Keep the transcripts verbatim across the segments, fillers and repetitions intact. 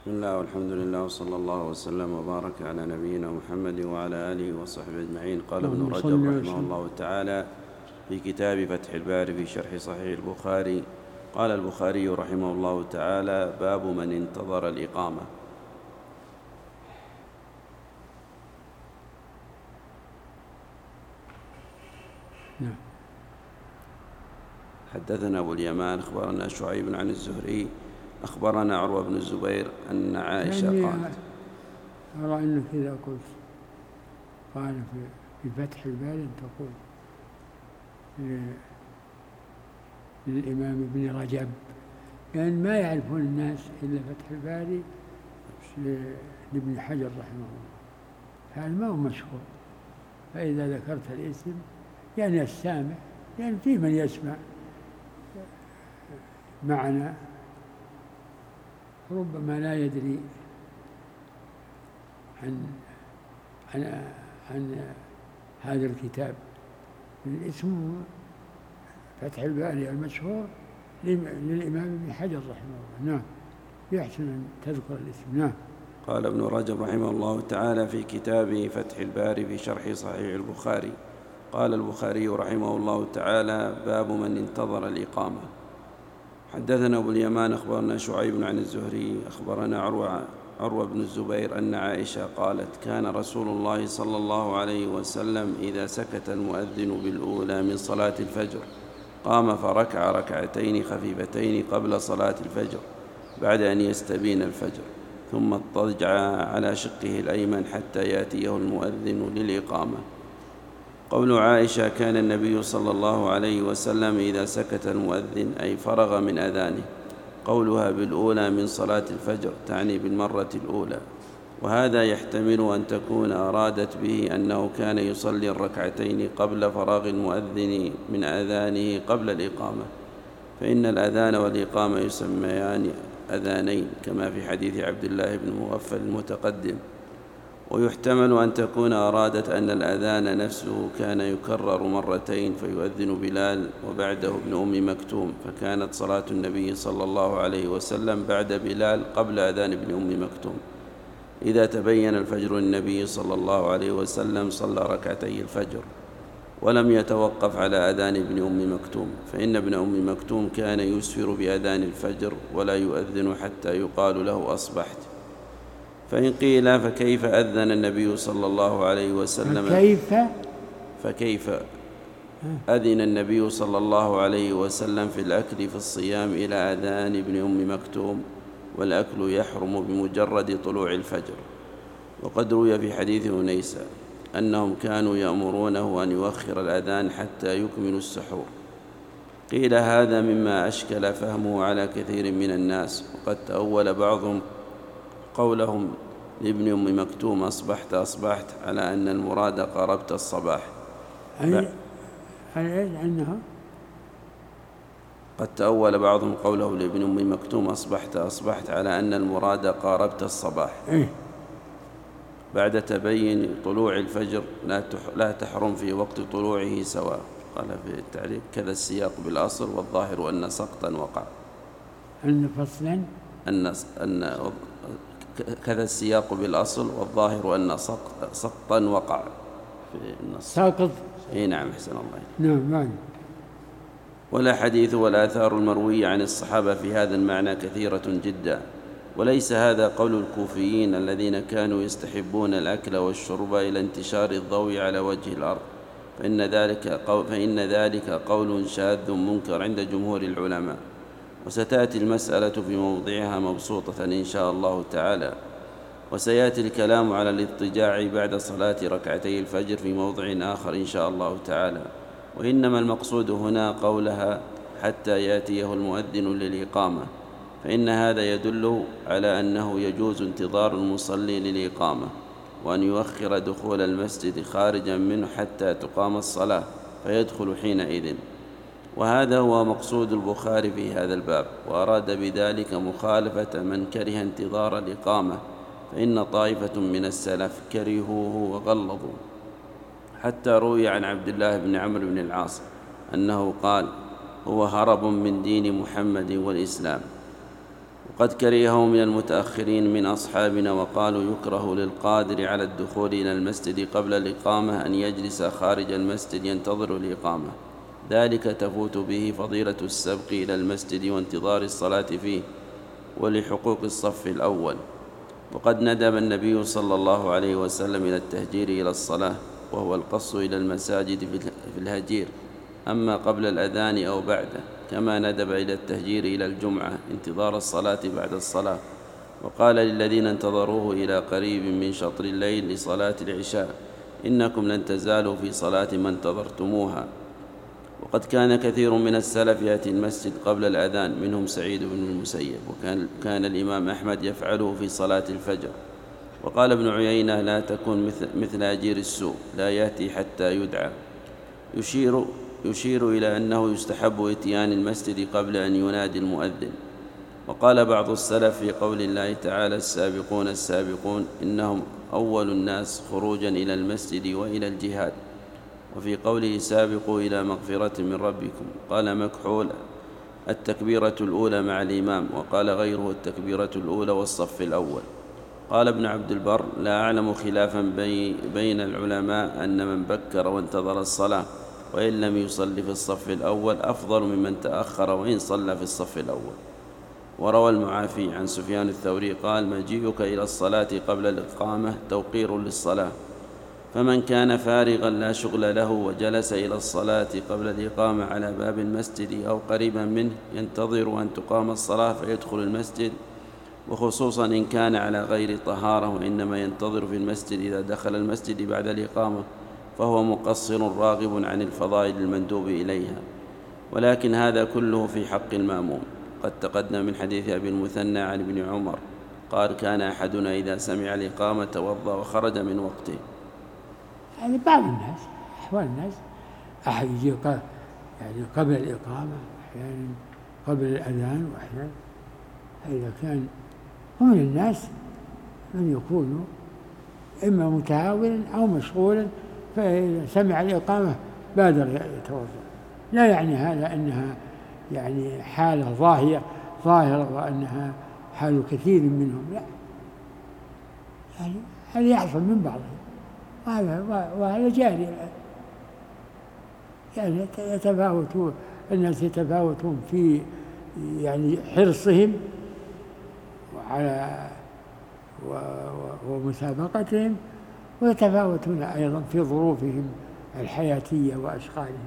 بسم الله والحمد لله وصلى الله وسلم وبارك على نبينا محمد وعلى آله وصحبه أجمعين. قال ابن رجب رحمه الله تعالى في كتاب فتح الباري في شرح صحيح البخاري: قال البخاري رحمه الله تعالى: باب من انتظر الإقامة. نعم. حدثنا أبو اليمان أخبرنا شعيب عن الزهري أخبرنا عروة بن الزبير أن عائشة يعني قالت. أرى أنك إذا قلت قال في فتح الباري تقول للإمام ابن رجب، يعني ما يعرفون الناس إلا فتح الباري لابن حجر رحمه الله، هذا ما هو مشهور. فإذا ذكرت الاسم يعني السامع، يعني في من يسمع معنا ربما لا يدري عن عن عن هذا الكتاب. الاسم فتح الباري المشهور للإمام ابن حجر رحمه الله. نعم، يحسن أن تذكر الاسم. نعم. قال ابن رجب رحمه الله تعالى في كتابه فتح الباري في شرح صحيح البخاري: قال البخاري رحمه الله تعالى: باب من انتظر الإقامة. حدثنا أبو اليمان أخبرنا شعيب عن الزهري أخبرنا عروة, عروة بن الزبير أن عائشة قالت: كان رسول الله صلى الله عليه وسلم إذا سكت المؤذن بالأولى من صلاة الفجر قام فركع ركعتين خفيفتين قبل صلاة الفجر بعد أن يستبين الفجر، ثم اضطجع على شقه الأيمن حتى يأتيه المؤذن للإقامة. قول عائشة: كان النبي صلى الله عليه وسلم إذا سكت المؤذن أي فرغ من أذانه. قولها بالأولى من صلاة الفجر تعني بالمرة الأولى، وهذا يحتمل أن تكون أرادت به أنه كان يصلي الركعتين قبل فراغ المؤذن من أذانه قبل الإقامة، فإن الأذان والإقامة يسميان أذانين كما في حديث عبد الله بن مغفل المتقدم. ويحتمل أن تكون أرادت أن الأذان نفسه كان يكرر مرتين فيؤذن بلال وبعده ابن أم مكتوم، فكانت صلاة النبي صلى الله عليه وسلم بعد بلال قبل أذان ابن أم مكتوم. إذا تبين الفجر النبي صلى الله عليه وسلم صلى ركعتي الفجر ولم يتوقف على أذان ابن أم مكتوم، فإن ابن أم مكتوم كان يسفر بأذان الفجر ولا يؤذن حتى يقال له أصبحت. فإن قيل فكيف أذن النبي صلى الله عليه وسلم فكيف فكيف أذن النبي صلى الله عليه وسلم في الأكل في الصيام إلى أذان ابن أم مكتوم، والأكل يحرم بمجرد طلوع الفجر. وقد روي في حديث أنيسة أنهم كانوا يأمرونه أن يؤخر الأذان حتى يكملوا السحور. قيل هذا مما أشكل فهمه على كثير من الناس، وقد تأول بعضهم قولهم لابن أم مكتوم أصبحت أصبحت على أن المراد قاربت الصباح. أي أنها قد تأول بعضهم قوله لابن أم مكتوم أصبحت أصبحت على أن المراد قاربت الصباح بعد تبين طلوع الفجر لا تحرم في وقت طلوعه سواء. قال في التعليق: كذا السياق بالأصل والظاهر أن سقطا وقع. أن فصلا أن أن كذا السياق بالأصل والظاهر أن سقطا وقع في النص. ساقط. اي نعم، احسن الله. نعم. نعم. والأحاديث والآثار المروية عن الصحابة في هذا المعنى كثيرة جدا، وليس هذا قول الكوفيين الذين كانوا يستحبون الأكل والشرب إلى انتشار الضوء على وجه الأرض، فإن ذلك قول, فإن ذلك قول شاذ منكر عند جمهور العلماء. وستأتي المسألة في موضعها مبسوطة إن شاء الله تعالى، وسيأتي الكلام على الاضطجاع بعد صلاة ركعتي الفجر في موضع آخر إن شاء الله تعالى. وإنما المقصود هنا قولها حتى يأتيه المؤذن للإقامة، فإن هذا يدل على أنه يجوز انتظار المصلي للإقامة، وأن يؤخر دخول المسجد خارجا منه حتى تقام الصلاة فيدخل حينئذ. وهذا هو مقصود البخاري في هذا الباب، وأراد بذلك مخالفة من كره انتظار الإقامة، فإن طائفة من السلف كرهوه وغلظوا، حتى روي عن عبد الله بن عمرو بن العاص أنه قال: هو هرب من دين محمد والإسلام. وقد كرهه من المتأخرين من أصحابنا وقالوا يكره للقادر على الدخول إلى المسجد قبل الإقامة أن يجلس خارج المسجد ينتظر الإقامة، ذلك تفوت به فضيلة السبق إلى المسجد وانتظار الصلاة فيه ولحقوق الصف الأول. وقد ندب النبي صلى الله عليه وسلم إلى التهجير إلى الصلاة، وهو القص إلى المساجد في الهجير، أما قبل الأذان أو بعده، كما ندب إلى التهجير إلى الجمعة انتظار الصلاة بعد الصلاة. وقال للذين انتظروه إلى قريب من شطر الليل لصلاة العشاء: إنكم لن تزالوا في صلاة ما انتظرتموها. وقد كان كثير من السلف يأتي المسجد قبل الأذان، منهم سعيد بن المسيب، وكان كان الإمام أحمد يفعله في صلاة الفجر. وقال ابن عيينة: لا تكن مثل, مثل أجير السوء، لا يأتي حتى يدعى، يشير, يشير إلى أنه يستحب إتيان المسجد قبل أن ينادي المؤذن. وقال بعض السلف في قول الله تعالى: السابقون السابقون إنهم أول الناس خروجا إلى المسجد وإلى الجهاد. وفي قوله: سابقوا إلى مغفرة من ربكم، قال مكحول: التكبيرة الأولى مع الإمام، وقال غيره: التكبيرة الأولى والصف الأول. قال ابن عبد البر: لا أعلم خلافا بي بين العلماء أن من بكر وانتظر الصلاة وإن لم يصلي في الصف الأول أفضل ممن تأخر وإن صلى في الصف الأول. وروى المعافي عن سفيان الثوري قال: مجيئك إلى الصلاة قبل الإقامة توقير للصلاة، فمن كان فارغا لا شغل له وجلس إلى الصلاة قبل الإقامة على باب المسجد أو قريبا منه ينتظر أن تقام الصلاة فيدخل المسجد، وخصوصا إن كان على غير طهارة وإنما ينتظر في المسجد إذا دخل المسجد بعد الإقامة، فهو مقصر راغب عن الفضائل المندوب إليها. ولكن هذا كله في حق المأموم. قد تقدم من حديث أبي المثنى عن ابن عمر قال: كان أحدنا إذا سمع الإقامة توضأ وخرج من وقته. يعني بعض الناس، أحوال الناس، أحد يجي يعني قبل الإقامة، أحيانا قبل الأذان، وأحيانا إذا كان هم الناس من يكونوا إما متهاونا أو مشغولا، فإذا سمع الإقامة بادر يتوضأ. لا يعني هذا أنها يعني حالة ظاهرة ظاهرة وأنها حال كثير منهم، لا، يعني هذا يحصل من بعضهم، وهذا وهذا جاري. يعني يتفاوتون الناس، يتفاوتون في يعني حرصهم وعلى ومسابقتهم، ويتفاوتون أيضا في ظروفهم الحياتية وأشغالهم.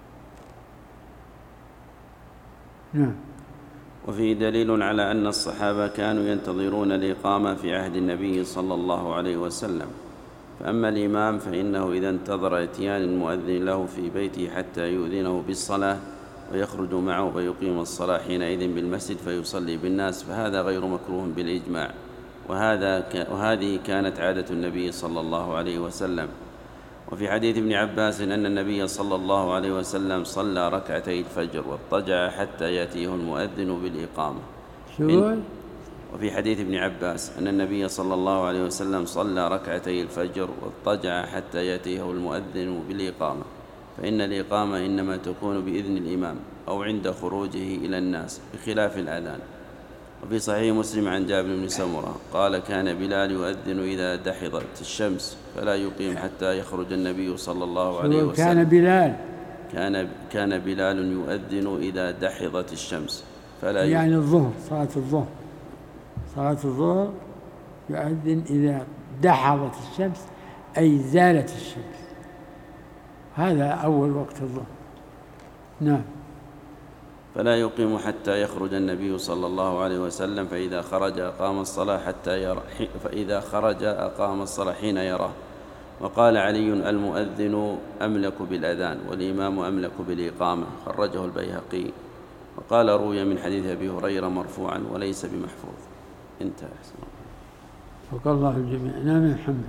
نعم. وفيه دليل على أن الصحابة كانوا ينتظرون الإقامة في عهد النبي صلى الله عليه وسلم. فأما الإمام فإنه إذا انتظر إتيان المؤذن له في بيته حتى يؤذنه بالصلاة ويخرج معه فيقيم الصلاة حينئذ بالمسجد فيصلي بالناس، فهذا غير مكروه بالإجماع، وهذا وهذه كانت عادة النبي صلى الله عليه وسلم. وفي حديث ابن عباس أن النبي صلى الله عليه وسلم صلى ركعتي الفجر واضطجع حتى يأتيه المؤذن بالإقامة. وفي حديث ابن عباس أن النبي صلى الله عليه وسلم صلى ركعتي الفجر واضطجع حتى يأتيه المؤذن بالإقامة، فإن الإقامة إنما تكون بإذن الإمام أو عند خروجه إلى الناس بخلاف الأذان. وفي صحيح مسلم عن جابر بن سمرة قال: كان بلال يؤذن إذا دحضت الشمس فلا يقيم حتى يخرج النبي صلى الله عليه وسلم. كان بلال كان كان بلال يؤذن إذا دحضت الشمس فلا يعني يقيم. الظهر، صلاة الظهر، صلاة الظهر يؤذن إذا دحضت الشمس أي زالت الشمس، هذا أول وقت الظهر. نعم. فلا يقيم حتى يخرج النبي صلى الله عليه وسلم، فإذا خرج أقام الصلاة حتى يرى فإذا خرج أقام الصلاة حين يراه. وقال علي: المؤذن أملك بالأذان والإمام أملك بالإقامة، خرجه البيهقي. وقال: روي من حديث أبي هريرة مرفوعا وليس بمحفوظ. انتهى. وقال الله الجميع. نعم يا محمد.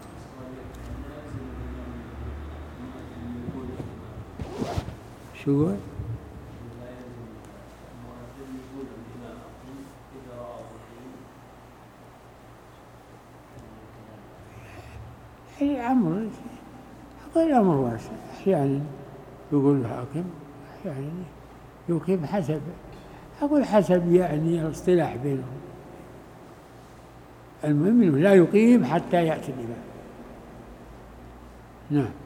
شو الأمر الأمر واسع، أحيانا يقول الحاكم، أحيانا يقيم حسب أقول حسب يعني الاصطلاح بينهم. المهم أنه لا يقيم حتى يأتي الإمام. نعم.